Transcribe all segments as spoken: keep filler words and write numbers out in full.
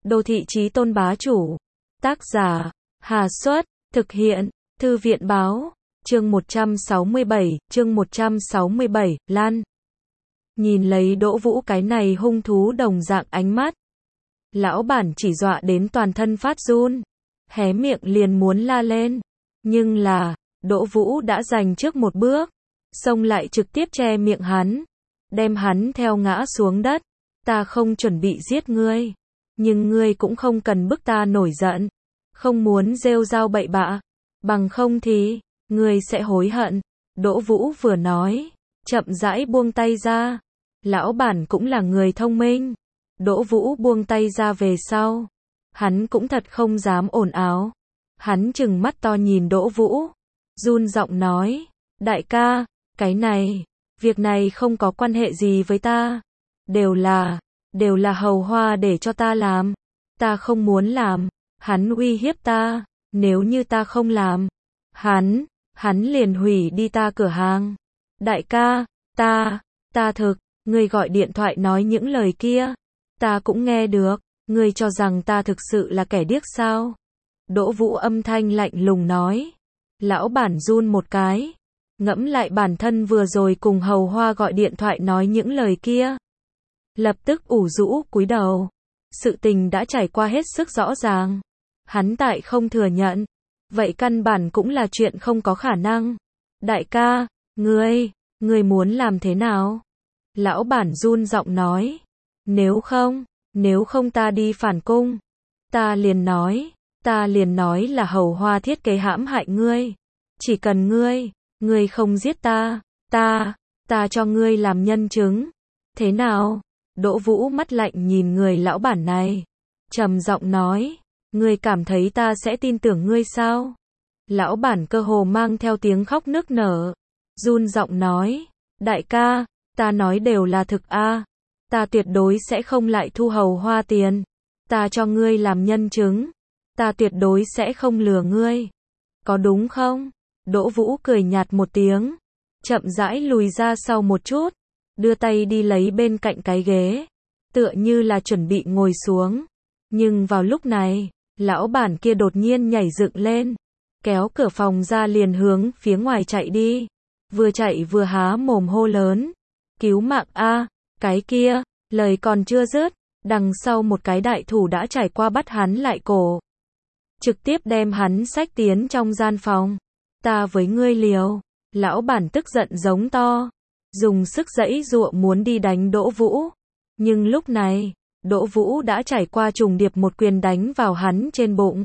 Đô thị chí tôn bá chủ. Tác giả, Hà Xuất, thực hiện, Thư viện báo, chương một trăm sáu mươi bảy, chương một trăm sáu mươi bảy, Lan. Nhìn lấy Đỗ Vũ cái này hung thú đồng dạng ánh mắt. Lão bản chỉ dọa đến toàn thân phát run, hé miệng liền muốn la lên. Nhưng là, Đỗ Vũ đã giành trước một bước, xông lại trực tiếp che miệng hắn, đem hắn theo ngã xuống đất. Ta không chuẩn bị giết ngươi, nhưng ngươi cũng không cần bức ta nổi giận, không muốn rêu rao bậy bạ, bằng không thì, ngươi sẽ hối hận. Đỗ Vũ vừa nói, chậm rãi buông tay ra. Lão bản cũng là người thông minh. Đỗ Vũ buông tay ra về sau, hắn cũng thật không dám ồn ào. Hắn trừng mắt to nhìn Đỗ Vũ, run giọng nói, đại ca, cái này, việc này không có quan hệ gì với ta. Đều là, đều là Hầu Hoa để cho ta làm. Ta không muốn làm, hắn uy hiếp ta, nếu như ta không làm, hắn, hắn liền hủy đi ta cửa hàng. Đại ca, ta, ta thực, ngươi gọi điện thoại nói những lời kia, ta cũng nghe được, ngươi cho rằng ta thực sự là kẻ điếc sao? Đỗ Vũ âm thanh lạnh lùng nói. Lão bản run một cái, ngẫm lại bản thân vừa rồi cùng Hầu Hoa gọi điện thoại nói những lời kia. Lập tức ủ rũ cúi đầu. Sự tình đã trải qua hết sức rõ ràng. Hắn tại không thừa nhận, vậy căn bản cũng là chuyện không có khả năng. Đại ca, ngươi, ngươi muốn làm thế nào? Lão bản run giọng nói. Nếu không, nếu không ta đi phản cung. Ta liền nói, ta liền nói là Hầu Hoa thiết kế hãm hại ngươi. Chỉ cần ngươi, ngươi không giết ta, ta, ta cho ngươi làm nhân chứng. Thế nào? Đỗ Vũ mắt lạnh nhìn người lão bản này, trầm giọng nói, ngươi cảm thấy ta sẽ tin tưởng ngươi sao? Lão bản cơ hồ mang theo tiếng khóc nức nở, run giọng nói, đại ca, ta nói đều là thực a, ta tuyệt đối sẽ không lại thu Hầu Hoa tiền, ta cho ngươi làm nhân chứng, ta tuyệt đối sẽ không lừa ngươi, có đúng không? Đỗ Vũ cười nhạt một tiếng, chậm rãi lùi ra sau một chút, đưa tay đi lấy bên cạnh cái ghế, tựa như là chuẩn bị ngồi xuống. Nhưng vào lúc này, lão bản kia đột nhiên nhảy dựng lên, kéo cửa phòng ra liền hướng phía ngoài chạy đi, vừa chạy vừa há mồm hô lớn, cứu mạng a, cái kia, lời còn chưa dứt, đằng sau một cái đại thủ đã trải qua bắt hắn lại cổ, trực tiếp đem hắn xách tiến trong gian phòng. Ta với ngươi liều. Lão bản tức giận giống to, dùng sức giãy giụa muốn đi đánh Đỗ Vũ. Nhưng lúc này, Đỗ Vũ đã trải qua trùng điệp một quyền đánh vào hắn trên bụng.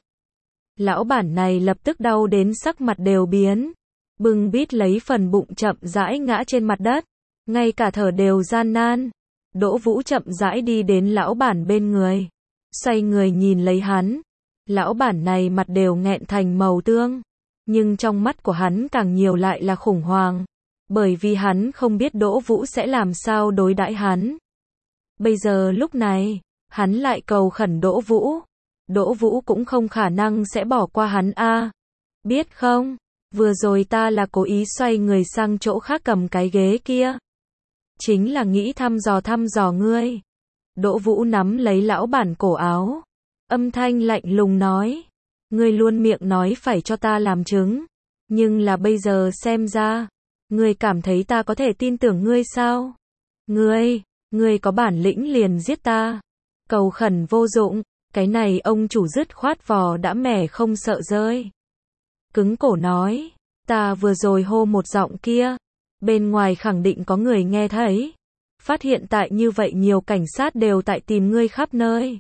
Lão bản này lập tức đau đến sắc mặt đều biến, bưng bít lấy phần bụng chậm rãi ngã trên mặt đất, ngay cả thở đều gian nan. Đỗ Vũ chậm rãi đi đến lão bản bên người, xoay người nhìn lấy hắn. Lão bản này mặt đều nghẹn thành màu tương, nhưng trong mắt của hắn càng nhiều lại là khủng hoảng, bởi vì hắn không biết Đỗ Vũ sẽ làm sao đối đãi hắn. Bây giờ lúc này, hắn lại cầu khẩn Đỗ Vũ. Đỗ Vũ cũng không khả năng sẽ bỏ qua hắn a. Biết không, vừa rồi ta là cố ý xoay người sang chỗ khác cầm cái ghế kia. Chính là nghĩ thăm dò thăm dò ngươi. Đỗ Vũ nắm lấy lão bản cổ áo, âm thanh lạnh lùng nói. Ngươi luôn miệng nói phải cho ta làm chứng, nhưng là bây giờ xem ra, ngươi cảm thấy ta có thể tin tưởng ngươi sao? Ngươi, ngươi có bản lĩnh liền giết ta. Cầu khẩn vô dụng, cái này ông chủ dứt khoát vò đã mẻ không sợ rơi. Cứng cổ nói, ta vừa rồi hô một giọng kia, bên ngoài khẳng định có người nghe thấy. Phát hiện tại như vậy nhiều cảnh sát đều tại tìm ngươi khắp nơi.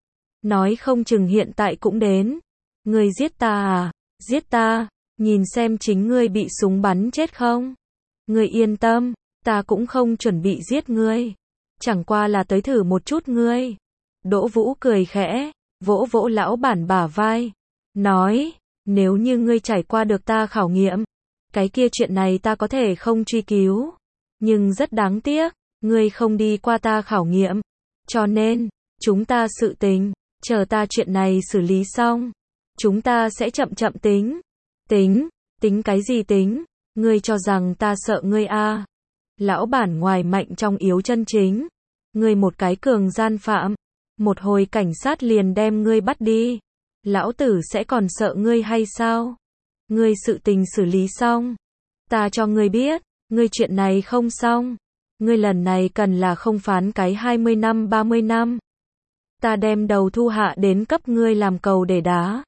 Nói không chừng hiện tại cũng đến. Ngươi giết ta à? Giết ta, nhìn xem chính ngươi bị súng bắn chết không? Ngươi yên tâm, ta cũng không chuẩn bị giết ngươi. Chẳng qua là tới thử một chút ngươi. Đỗ Vũ cười khẽ, vỗ vỗ lão bản bả vai. Nói, nếu như ngươi trải qua được ta khảo nghiệm, cái kia chuyện này ta có thể không truy cứu. Nhưng rất đáng tiếc, ngươi không đi qua ta khảo nghiệm. Cho nên, chúng ta sự tình, chờ ta chuyện này xử lý xong. Chúng ta sẽ chậm chậm tính. Tính, tính cái gì tính? Ngươi cho rằng ta sợ ngươi a? Lão bản ngoài mạnh trong yếu chân chính. Ngươi một cái cường gian phạm. một hồi cảnh sát liền đem ngươi bắt đi. Lão tử sẽ còn sợ ngươi hay sao? Ngươi sự tình xử lý xong. Ta cho ngươi biết, ngươi chuyện này không xong. Ngươi lần này cần là không phán cái hai mươi năm ba mươi năm. Ta đem đầu thu hạ đến cấp ngươi làm cầu để đá.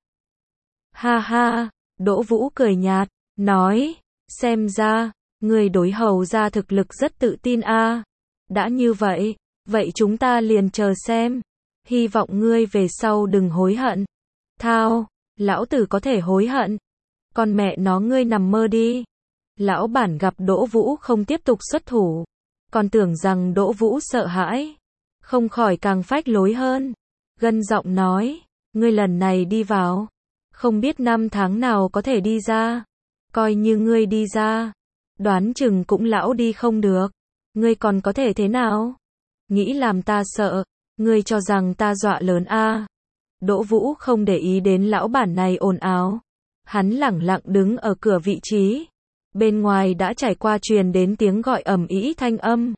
Ha ha, Đỗ Vũ cười nhạt, nói, xem ra, ngươi đối Hầu gia thực lực rất tự tin a. Đã như vậy, vậy chúng ta liền chờ xem. Hy vọng ngươi về sau đừng hối hận. Thao, lão tử có thể hối hận. Con mẹ nó ngươi nằm mơ đi. Lão bản gặp Đỗ Vũ không tiếp tục xuất thủ. Còn tưởng rằng Đỗ Vũ sợ hãi. Không khỏi càng phách lối hơn. Gân giọng nói, ngươi lần này đi vào. Không biết năm tháng nào có thể đi ra. Coi như ngươi đi ra. Đoán chừng cũng lão đi không được. Ngươi còn có thể thế nào? Nghĩ làm ta sợ. Ngươi cho rằng ta dọa lớn a? Đỗ Vũ không để ý đến lão bản này ồn ào. Hắn lẳng lặng đứng ở cửa vị trí. Bên ngoài đã trải qua truyền đến tiếng gọi ầm ĩ thanh âm.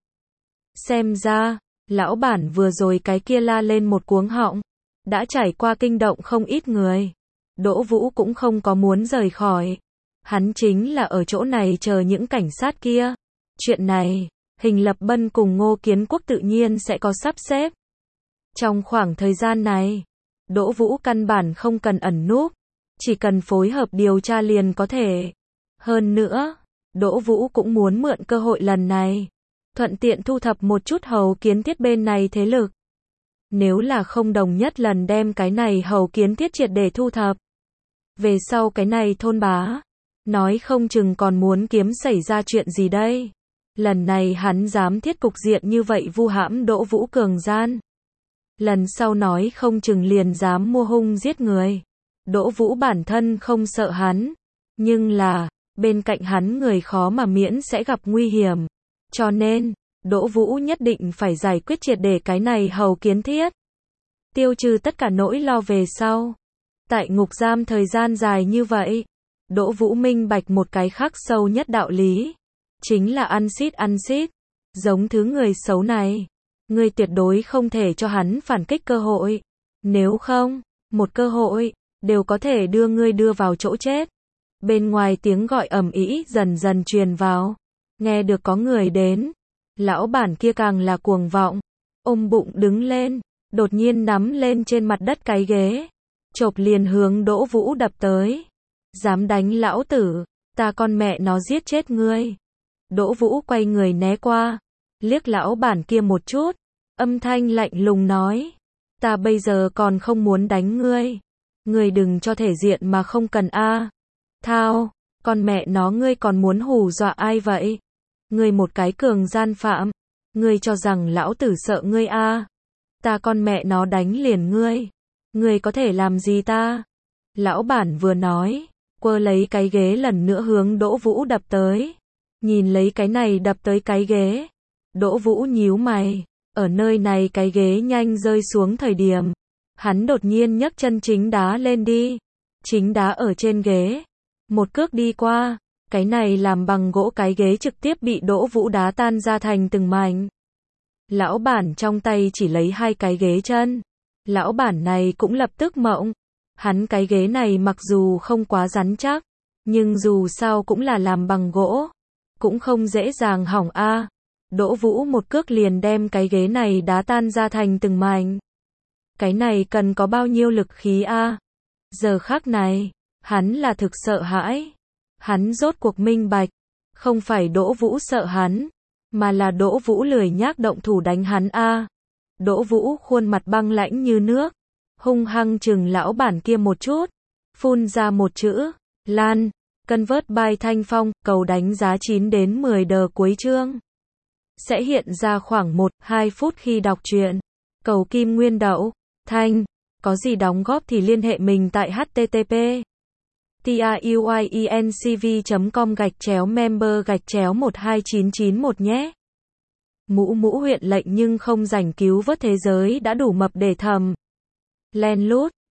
Xem ra, lão bản vừa rồi cái kia la lên một cuống họng. Đã trải qua kinh động không ít người. Đỗ Vũ cũng không có muốn rời khỏi. Hắn chính là ở chỗ này chờ những cảnh sát kia. Chuyện này, Hình Lập Bân cùng Ngô Kiến Quốc tự nhiên sẽ có sắp xếp. Trong khoảng thời gian này, Đỗ Vũ căn bản không cần ẩn núp. Chỉ cần phối hợp điều tra liền có thể. Hơn nữa, Đỗ Vũ cũng muốn mượn cơ hội lần này. Thuận tiện thu thập một chút Hầu Kiến Thiết bên này thế lực. Nếu là không đồng nhất lần đem cái này Hầu Kiến Thiết triệt để thu thập. Về sau cái này thôn bá. Nói không chừng còn muốn kiếm xảy ra chuyện gì đây. Lần này hắn dám thiết cục diện như vậy vu hãm Đỗ Vũ cường gian. Lần sau nói không chừng liền dám mua hung giết người. Đỗ Vũ bản thân không sợ hắn. Nhưng là, bên cạnh hắn người khó mà miễn sẽ gặp nguy hiểm. Cho nên, Đỗ Vũ nhất định phải giải quyết triệt để cái này Hầu Kiến Thiết. Tiêu trừ tất cả nỗi lo về sau. Tại ngục giam thời gian dài như vậy, Đỗ Vũ minh bạch một cái khắc sâu nhất đạo lý. Chính là ăn xít ăn xít. Giống thứ người xấu này. Ngươi tuyệt đối không thể cho hắn phản kích cơ hội. Nếu không, một cơ hội, đều có thể đưa ngươi đưa vào chỗ chết. Bên ngoài tiếng gọi ầm ĩ dần dần truyền vào. Nghe được có người đến. Lão bản kia càng là cuồng vọng. Ôm bụng đứng lên. Đột nhiên nắm lên trên mặt đất cái ghế. Chộp liền hướng Đỗ Vũ đập tới. Dám đánh lão tử. Ta con mẹ nó giết chết ngươi. Đỗ Vũ quay người né qua. Liếc lão bản kia một chút. Âm thanh lạnh lùng nói. Ta bây giờ còn không muốn đánh ngươi. Ngươi đừng cho thể diện mà không cần a. Thao, con mẹ nó ngươi còn muốn hù dọa ai vậy? Ngươi một cái cường gian phạm. Ngươi cho rằng lão tử sợ ngươi a? Ta con mẹ nó đánh liền ngươi. Ngươi có thể làm gì ta? Lão bản vừa nói, quơ lấy cái ghế lần nữa hướng Đỗ Vũ đập tới. Nhìn lấy cái này đập tới cái ghế. Đỗ Vũ nhíu mày. Ở nơi này cái ghế nhanh rơi xuống thời điểm. Hắn đột nhiên nhấc chân chính đá lên đi. Chính đá ở trên ghế. Một cước đi qua. Cái này làm bằng gỗ cái ghế trực tiếp bị Đỗ Vũ đá tan ra thành từng mảnh. Lão bản trong tay chỉ lấy hai cái ghế chân. Lão bản này cũng lập tức mộng. Hắn cái ghế này mặc dù không quá rắn chắc. Nhưng dù sao cũng là làm bằng gỗ. Cũng không dễ dàng hỏng a. Đỗ Vũ một cước liền đem cái ghế này đá tan ra thành từng mảnh. Cái này cần có bao nhiêu lực khí a? Giờ khắc này, hắn là thực sợ hãi. Hắn rốt cuộc minh bạch. Không phải Đỗ Vũ sợ hắn. Mà là Đỗ Vũ lười nhác động thủ đánh hắn a. Đỗ Vũ khuôn mặt băng lãnh như nước. Hung hăng chừng lão bản kia một chút. Phun ra một chữ. Lan. Convert by Thanh Phong. Cầu đánh giá chín đến mười đờ cuối chương. Sẽ hiện ra khoảng một đến hai phút khi đọc truyện. Cầu kim nguyên đậu. Thanh. Có gì đóng góp thì liên hệ mình tại http truyencv chấm com gạch chéo member gạch chéo một hai chín chín một nhé. Mũ mũ huyện lệnh nhưng không rảnh cứu vớt thế giới đã đủ mập để thầm. Len lút.